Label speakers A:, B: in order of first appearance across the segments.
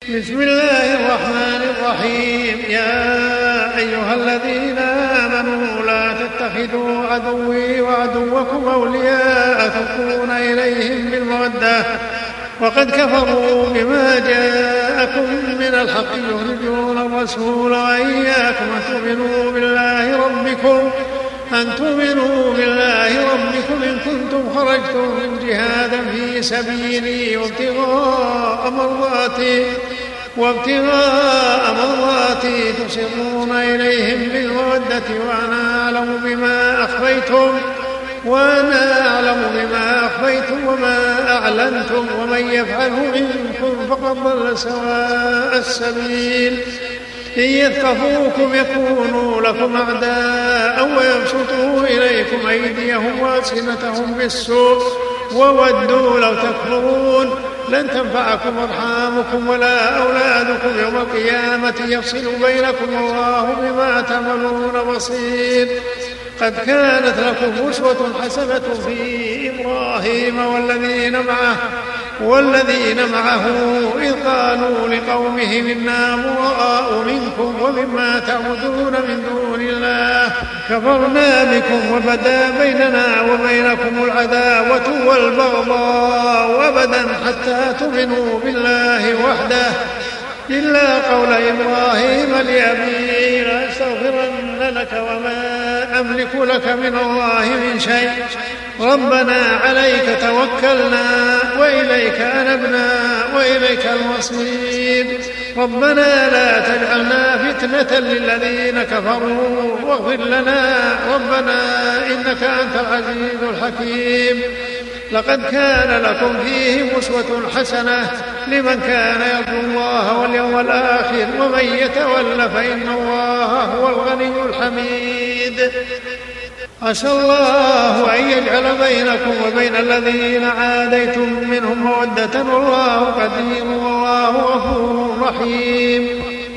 A: بسم الله الرحمن الرحيم. يا أيها الذين آمنوا لا تتخذوا عدوي وعدوكم أولياء تلقون إليهم بالمودة وقد كفروا بما جاءكم من الحق يخرجون الرسول وإياكم أن تؤمنوا بالله ربكم إن كنتم خرجتم جهادا في سبيلي وابتغاء مرضاتي تسرون إليهم بالمودة وأنا أعلم بما أخفيتم وما أعلنتم ومن يفعله منكم فقد ضل سواء السبيل. إن يثقفوكم يكونوا لكم أعداء ويبسطوا إليكم أيديهم وألسنتهم بالسوء وودوا لو تكفرون. لن تنفعكم أرحامكم ولا أولادكم يوم القيامة يفصل بينكم والله بما تعملون بصير. قد كانت لكم أسوة حسنة في إبراهيم والذين معه إذ قالوا لقومهم إنا براء منكم ومما تعبدون من دون الله كفرنا بكم وبدا بيننا وبينكم العداوة والبغضاء أبدا حتى تؤمنوا بالله وحده إلا قول إبراهيم لأبيه لأستغفرن لك وما أملك لك من الله من شيء ربنا عليك توكلنا وإليك أنبنا وإليك المصير. ربنا لا تجعلنا فتنة للذين كفروا واغفر لنا ربنا إنك أنت العزيز الحكيم. لقد كان لكم فيهم أسوة حسنة لمن كان يرجو الله واليوم الآخر ومن يتول فإن الله هو الغني الحميد. عسى الله أن يجعل بينكم وبين الذين عاديتم منهم مودة والله قدير والله غفور رحيم.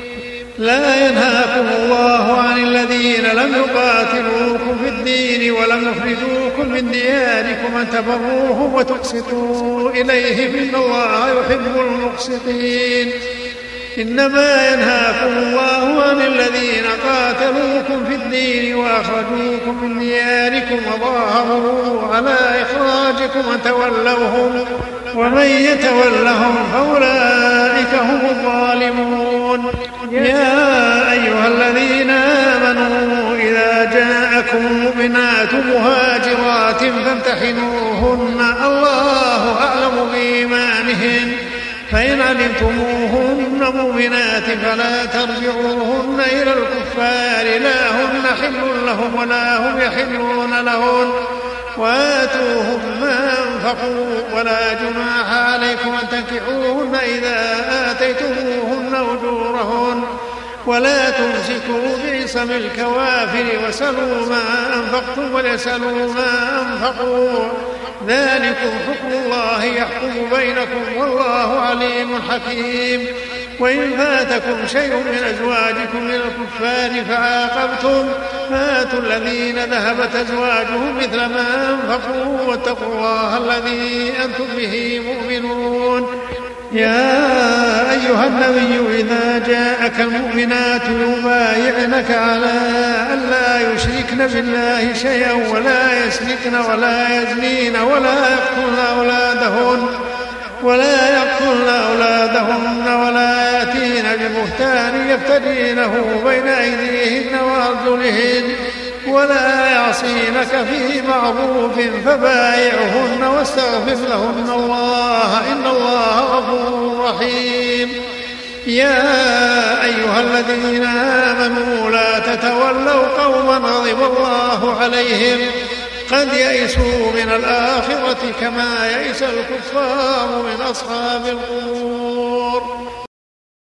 A: لا ينهاكم الله عن الذين لم يقاتلوكم في الدين ولم يخرجوكم من دياركم أن تبروهم وتقسطوا إليهم إن الله يحب المقسطين. إنما ينهاكم الله عن الذين قاتلوكم في الدين وأخرجوكم من دياركم وظاهروا على إخراجكم أن تولوهم ومن يتولهم فأولئك هم الظالمون. يا أيها الذين آمنوا إذا جاءكم مؤمنات مهاجرات فامتحنوهن الله أعلم بإيمانهن فإن علمتموهن مؤمنات فلا ترجعوهن إلى الكفار لا هن حل لهم ولا هم يحلون لهن وآتوهم ما أنفقوا ولا جناح عليكم أن تنكحوهن إذا آتيتموهن أجورهن ولا تمسكوا بعصم الكوافر وسلوا ما أنفقتم وليسألوا ما أنفقوا ذلكم حكم الله يحكم بينكم والله عليم حكيم. وإن فاتكم شيء من أزواجكم من الكفار فعاقبتم فآتوا الذين ذهبت أزواجهم مثل ما أنفقوا واتقوا الله الذي أنتم به مؤمنون. يا أيها النبي إذا جاءك المؤمنات يبايعنك على أن لا يشركن بالله شيئا ولا يسرقن ولا يزنين ولا يقتلن أولادهن ولا يأتين ببهتان يفترينه بين أيديهن وأرجلهن ولا يعصينك في معروف فبايعهن واستغفر لهن الله إن الله غفور رحيم. يا أيها الذين آمنوا لا تتولوا قوما غضب الله عليهم قد يئسوا من الآخرة كما يئس الكفار من أصحاب القبور.